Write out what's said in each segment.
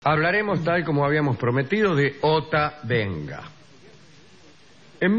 Hablaremos, tal como habíamos prometido, de Ota Benga. En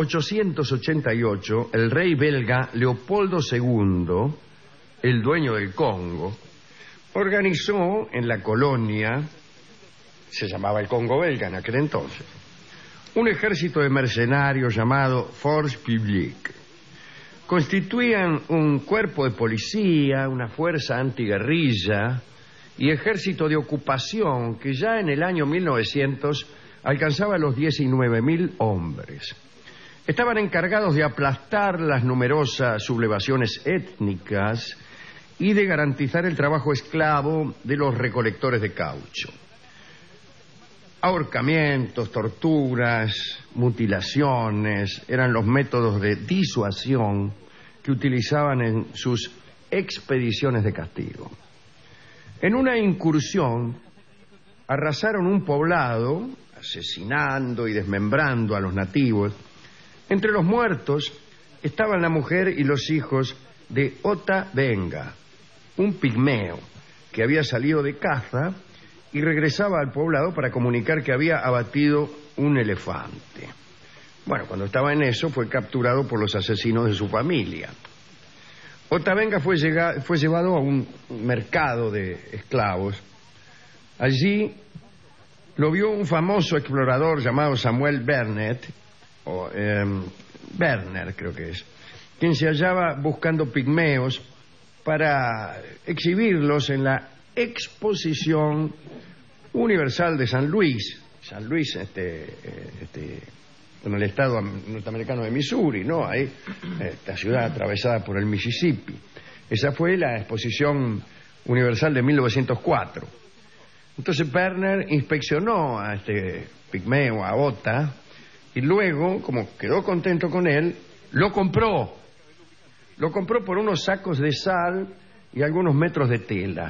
1888, el rey belga Leopoldo II, el dueño del Congo, organizó en la colonia, se llamaba el Congo belga en aquel entonces, un ejército de mercenarios llamado Force Publique. Constituían un cuerpo de policía, una fuerza antiguerrilla y ejército de ocupación que ya en el año 1900 alcanzaba los 19.000 hombres. Estaban encargados de aplastar las numerosas sublevaciones étnicas y de garantizar el trabajo esclavo de los recolectores de caucho. Ahorcamientos, torturas, mutilaciones eran los métodos de disuasión que utilizaban en sus expediciones de castigo. En una incursión arrasaron un poblado, asesinando y desmembrando a los nativos. Entre los muertos estaban la mujer y los hijos de Ota Benga, un pigmeo que había salido de caza y regresaba al poblado para comunicar que había abatido un elefante. Bueno, cuando estaba en eso fue capturado por los asesinos de su familia. Ota Benga fue llevado a un mercado de esclavos. Allí lo vio un famoso explorador llamado Samuel Berner, creo que es, quien se hallaba buscando pigmeos para exhibirlos en la Exposición Universal de San Luis. San Luis, en el estado norteamericano de Missouri, ¿no? Ahí, esta ciudad atravesada por el Mississippi. Esa fue la Exposición Universal de 1904. Entonces Berner inspeccionó a este pigmeo, a Ota, y luego, como quedó contento con él, lo compró. Lo compró por unos sacos de sal y algunos metros de tela.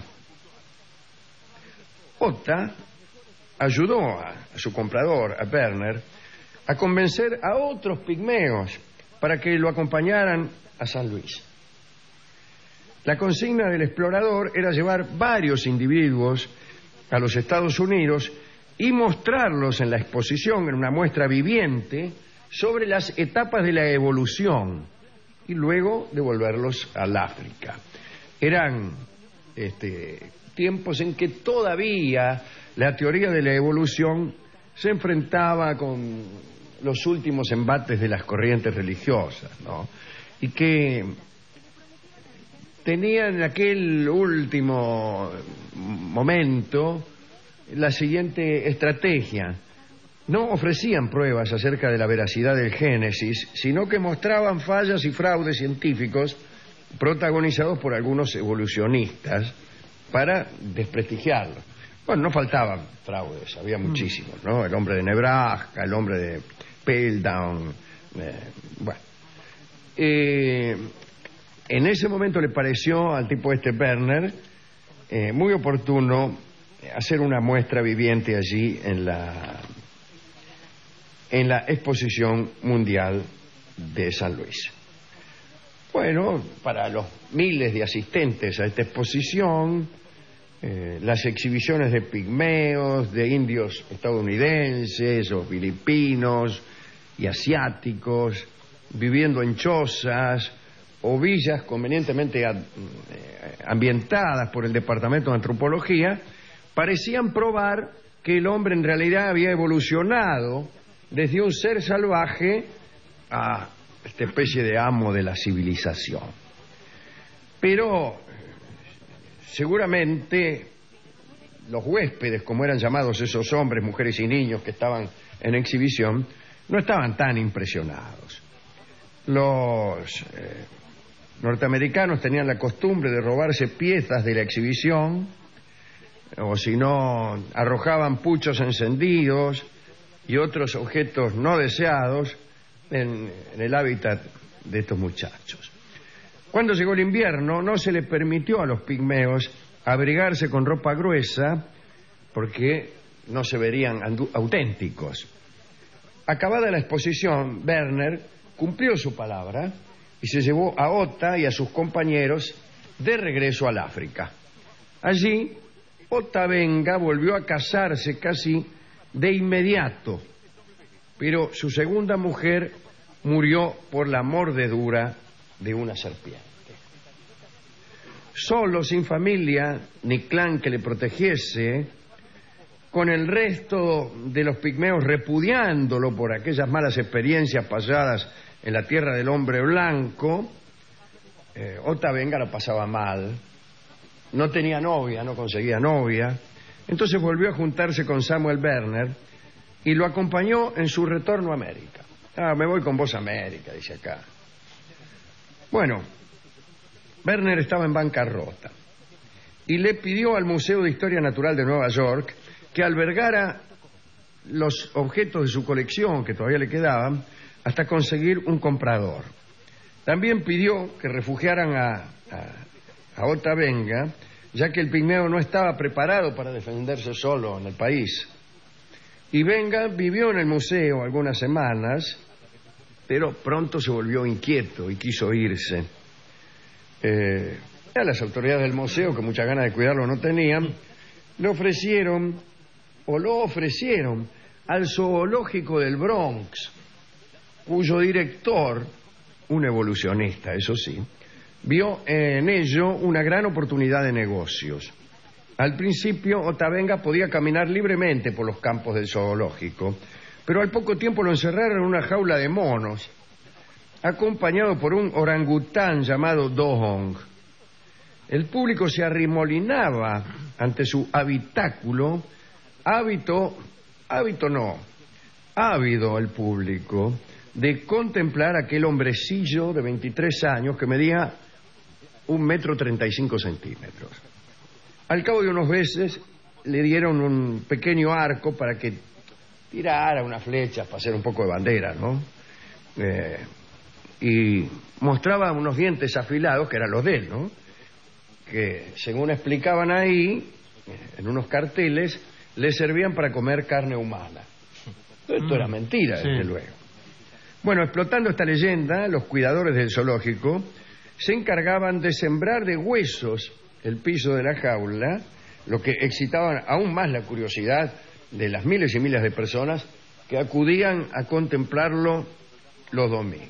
Ota ayudó a su comprador, a Berner, a convencer a otros pigmeos para que lo acompañaran a San Luis. La consigna del explorador era llevar varios individuos a los Estados Unidos y mostrarlos en la exposición, en una muestra viviente, sobre las etapas de la evolución y luego devolverlos al África. Eran tiempos en que todavía la teoría de la evolución se enfrentaba con los últimos embates de las corrientes religiosas, ¿no? Y que tenían en aquel último momento la siguiente estrategia. No ofrecían pruebas acerca de la veracidad del Génesis, sino que mostraban fallas y fraudes científicos protagonizados por algunos evolucionistas para desprestigiarlo. Bueno, no faltaban fraudes, había muchísimos, ¿no? El hombre de Nebraska, el hombre de Piltdown, en ese momento le pareció al tipo Berner muy oportuno hacer una muestra viviente allí en la Exposición Mundial de San Luis. Bueno, para los miles de asistentes a esta exposición, las exhibiciones de pigmeos, de indios estadounidenses o filipinos y asiáticos, viviendo en chozas o villas convenientemente ambientadas por el Departamento de Antropología, parecían probar que el hombre en realidad había evolucionado desde un ser salvaje a esta especie de amo de la civilización. Pero seguramente los huéspedes, como eran llamados esos hombres, mujeres y niños que estaban en exhibición, no estaban tan impresionados. Los norteamericanos tenían la costumbre de robarse piezas de la exhibición, o si no, arrojaban puchos encendidos y otros objetos no deseados en el hábitat de estos muchachos. Cuando llegó el invierno, no se le permitió a los pigmeos abrigarse con ropa gruesa porque no se verían auténticos. Acabada la exposición, Berner cumplió su palabra y se llevó a Ota y a sus compañeros de regreso al África. Allí Ota Benga volvió a casarse casi de inmediato, pero su segunda mujer murió por la mordedura de una serpiente. Solo, sin familia ni clan que le protegiese, con el resto de los pigmeos repudiándolo por aquellas malas experiencias pasadas en la tierra del hombre blanco, Ota Benga lo pasaba mal. No tenía novia, no conseguía novia. Entonces volvió a juntarse con Samuel Werner y lo acompañó en su retorno a América. Me voy con vos a América, dice acá. Bueno, Werner estaba en bancarrota y le pidió al Museo de Historia Natural de Nueva York que albergara los objetos de su colección que todavía le quedaban hasta conseguir un comprador. También pidió que refugiaran a Ota Benga, ya que el pigmeo no estaba preparado para defenderse solo en el país. Y Benga vivió en el museo algunas semanas, pero pronto se volvió inquieto y quiso irse. Las autoridades del museo, que muchas ganas de cuidarlo no tenían, lo ofrecieron al zoológico del Bronx, cuyo director, un evolucionista, eso sí, vio en ello una gran oportunidad de negocios. Al principio, Ota Benga podía caminar libremente por los campos del zoológico, pero al poco tiempo lo encerraron en una jaula de monos, acompañado por un orangután llamado Dohong. El público se arremolinaba ante su habitáculo, ávido el público de contemplar a aquel hombrecillo de 23 años que medía 1,35 m. Al cabo de unos meses le dieron un pequeño arco para que tirara unas flechas para hacer un poco de bandera, ¿no? Y mostraba unos dientes afilados que eran los de él, ¿no? Que, según explicaban ahí, en unos carteles, le servían para comer carne humana. Esto era mentira, desde luego. Bueno, explotando esta leyenda, los cuidadores del zoológico se encargaban de sembrar de huesos el piso de la jaula, lo que excitaba aún más la curiosidad de las miles y miles de personas que acudían a contemplarlo los domingos.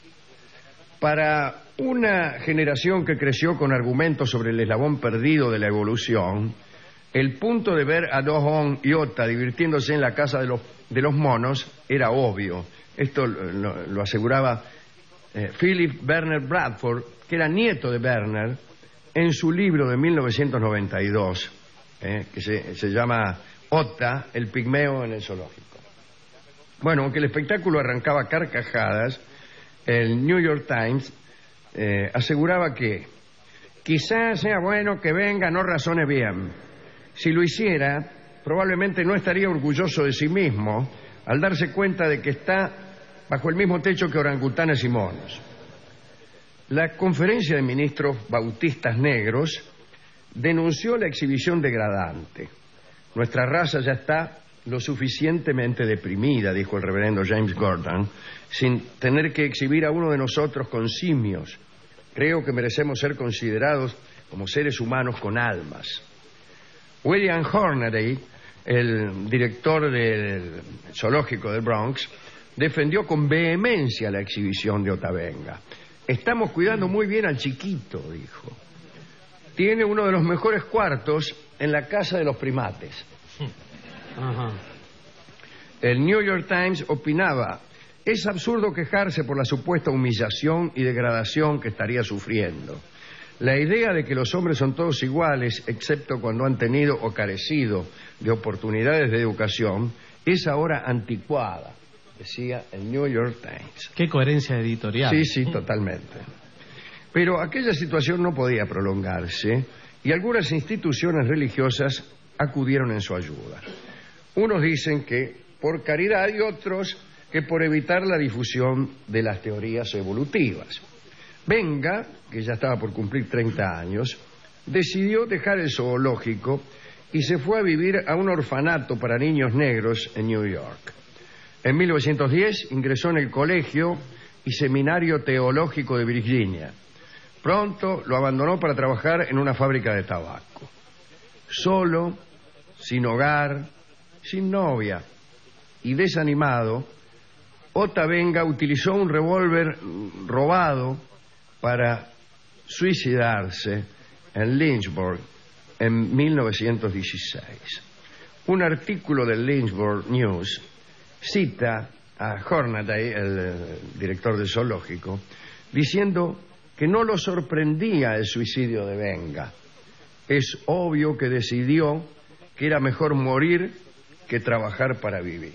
Para una generación que creció con argumentos sobre el eslabón perdido de la evolución, el punto de ver a Dohong y Ota divirtiéndose en la casa de los monos era obvio. Esto lo aseguraba Philip Werner Bradford, que era nieto de Werner, en su libro de 1992, que se llama Ota, el pigmeo en el zoológico. Bueno, aunque el espectáculo arrancaba carcajadas, el New York Times aseguraba que quizás sea bueno que Benga no razone bien. Si lo hiciera, probablemente no estaría orgulloso de sí mismo al darse cuenta de que está bajo el mismo techo que orangutanes y monos. La Conferencia de Ministros Bautistas Negros denunció la exhibición degradante. Nuestra raza ya está lo suficientemente deprimida, dijo el reverendo James Gordon, sin tener que exhibir a uno de nosotros con simios. Creo que merecemos ser considerados como seres humanos con almas. William Hornaday, el director del zoológico del Bronx, defendió con vehemencia la exhibición de Ota Benga. Estamos cuidando muy bien al chiquito, dijo. Tiene uno de los mejores cuartos en la casa de los primates. Ajá. El New York Times opinaba: es absurdo quejarse por la supuesta humillación y degradación que estaría sufriendo. La idea de que los hombres son todos iguales, excepto cuando han tenido o carecido de oportunidades de educación, es ahora anticuada, decía el New York Times. Qué coherencia editorial. Sí, totalmente. Pero aquella situación no podía prolongarse y algunas instituciones religiosas acudieron en su ayuda. Unos dicen que por caridad y otros que por evitar la difusión de las teorías evolutivas. Benga, que ya estaba por cumplir 30 años, decidió dejar el zoológico y se fue a vivir a un orfanato para niños negros en New York. En 1910 ingresó en el Colegio y Seminario Teológico de Virginia. Pronto lo abandonó para trabajar en una fábrica de tabaco. Solo, sin hogar, sin novia y desanimado, Ota Benga utilizó un revólver robado para suicidarse en Lynchburg en 1916. Un artículo del Lynchburg News cita a Hornaday, el director del zoológico, diciendo que no lo sorprendía el suicidio de Benga. Es obvio que decidió que era mejor morir que trabajar para vivir.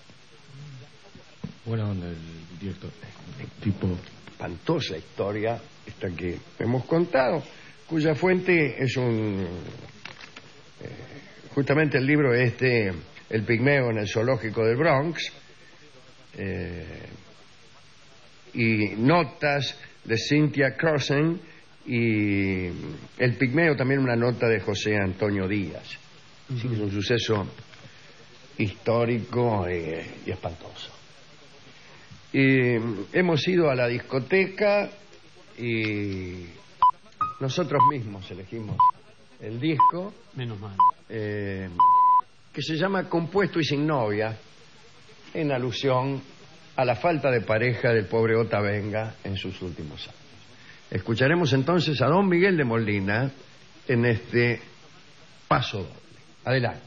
Buena onda el director. Tipo... Espantosa historia esta que hemos contado, cuya fuente es justamente el libro El pigmeo en el zoológico del Bronx, y notas de Cynthia Crossen, y el pigmeo también una nota de José Antonio Díaz. Así que es un suceso histórico y espantoso. Hemos ido a la discoteca y nosotros mismos elegimos el disco. Menos mal. Que se llama Compuesto y sin novia, en alusión a la falta de pareja del pobre Ota Benga en sus últimos años. Escucharemos entonces a don Miguel de Molina en este paso doble. Adelante.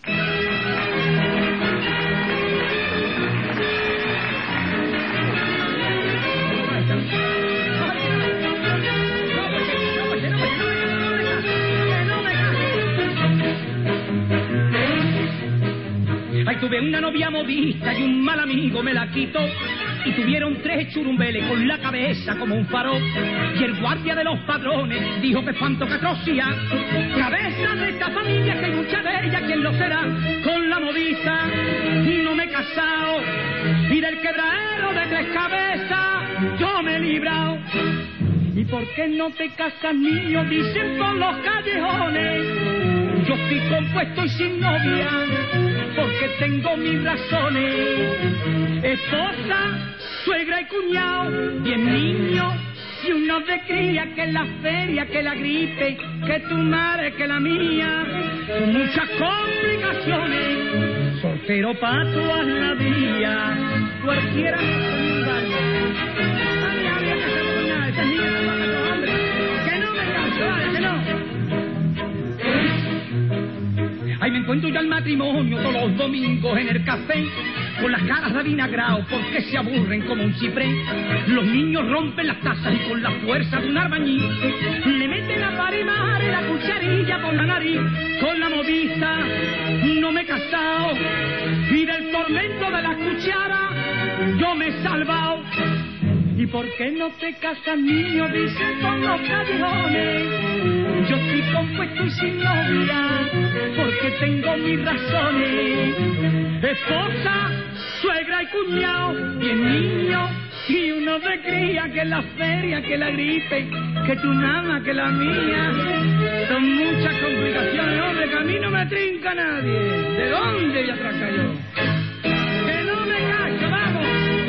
Ay, tuve una novia modista y un mal amigo me la quitó. Y tuvieron 3 churumbeles con la cabeza como un faro. Y el guardia de los padrones dijo que espanto que atrocidad. Cabeza de esta familia, que hay mucha de ella, ¿quién lo será? Con la modista no me he casado. Y del quebradero de 3 cabezas yo me he librado. ¿Y por qué no te casas, niño? Dicen por los callejones. Yo estoy compuesto y sin novia, porque tengo mis razones. Esposa, suegra y cuñado, 10 niños y uno de cría, que la feria, que la gripe, que tu madre, que la mía. Muchas complicaciones, soltero pa' todas las días. Cualquiera no se engaña. Había que hacer con nada, estas niñas no van a los hombres. Que no me canso, vale, que no. Ahí me encuentro yo al matrimonio todos los domingos en el café, con las caras de vinagrao porque se aburren como un ciprés. Los niños rompen las tazas y con la fuerza de un albañil le meten a parimar la cucharilla por la nariz. Con la modista no me he casado y del tormento de la cuchara yo me he salvado. ¿Y por qué no te casas, niño? Dicen por los callejones. Yo estoy compuesto y sin novia, porque tengo mis razones. Esposa, suegra y cuñado, 10 niños y uno de cría, que la feria, que la gripe, que tu nana, que la mía. Son muchas complicaciones, hombre, que a mí no me trinca nadie. ¿De dónde voy a trancar yo? ¡Que no me cacho, vamos!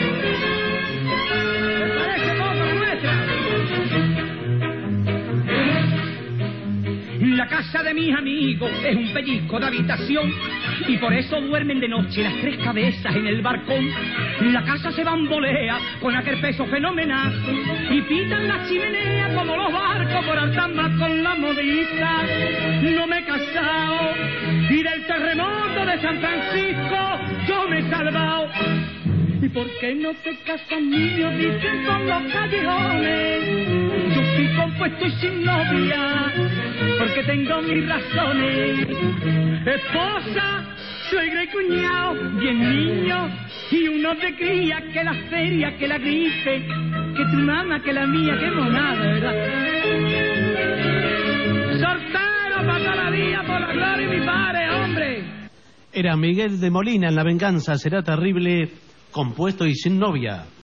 La casa de mis amigos es un pellizco de habitación y por eso duermen de noche las 3 cabezas en el balcón. La casa se bambolea con aquel peso fenomenal y pitan la chimenea como los barcos por alta mar. Con la modista no me he casado y del terremoto de San Francisco yo me he salvado. ¿Y por qué no te casas, niño? Dicen por los callejones. Yo estoy compuesto y sin novia, porque tengo mis razones. Esposa, suegra y cuñado, 10 niños y uno de cría, que la feria, que la gripe, que tu mamá, que la mía. Qué monada, ¿verdad? Soltero para toda la vida, por la gloria de mi padre, hombre. Era Miguel de Molina en La venganza será terrible, compuesto y sin novia.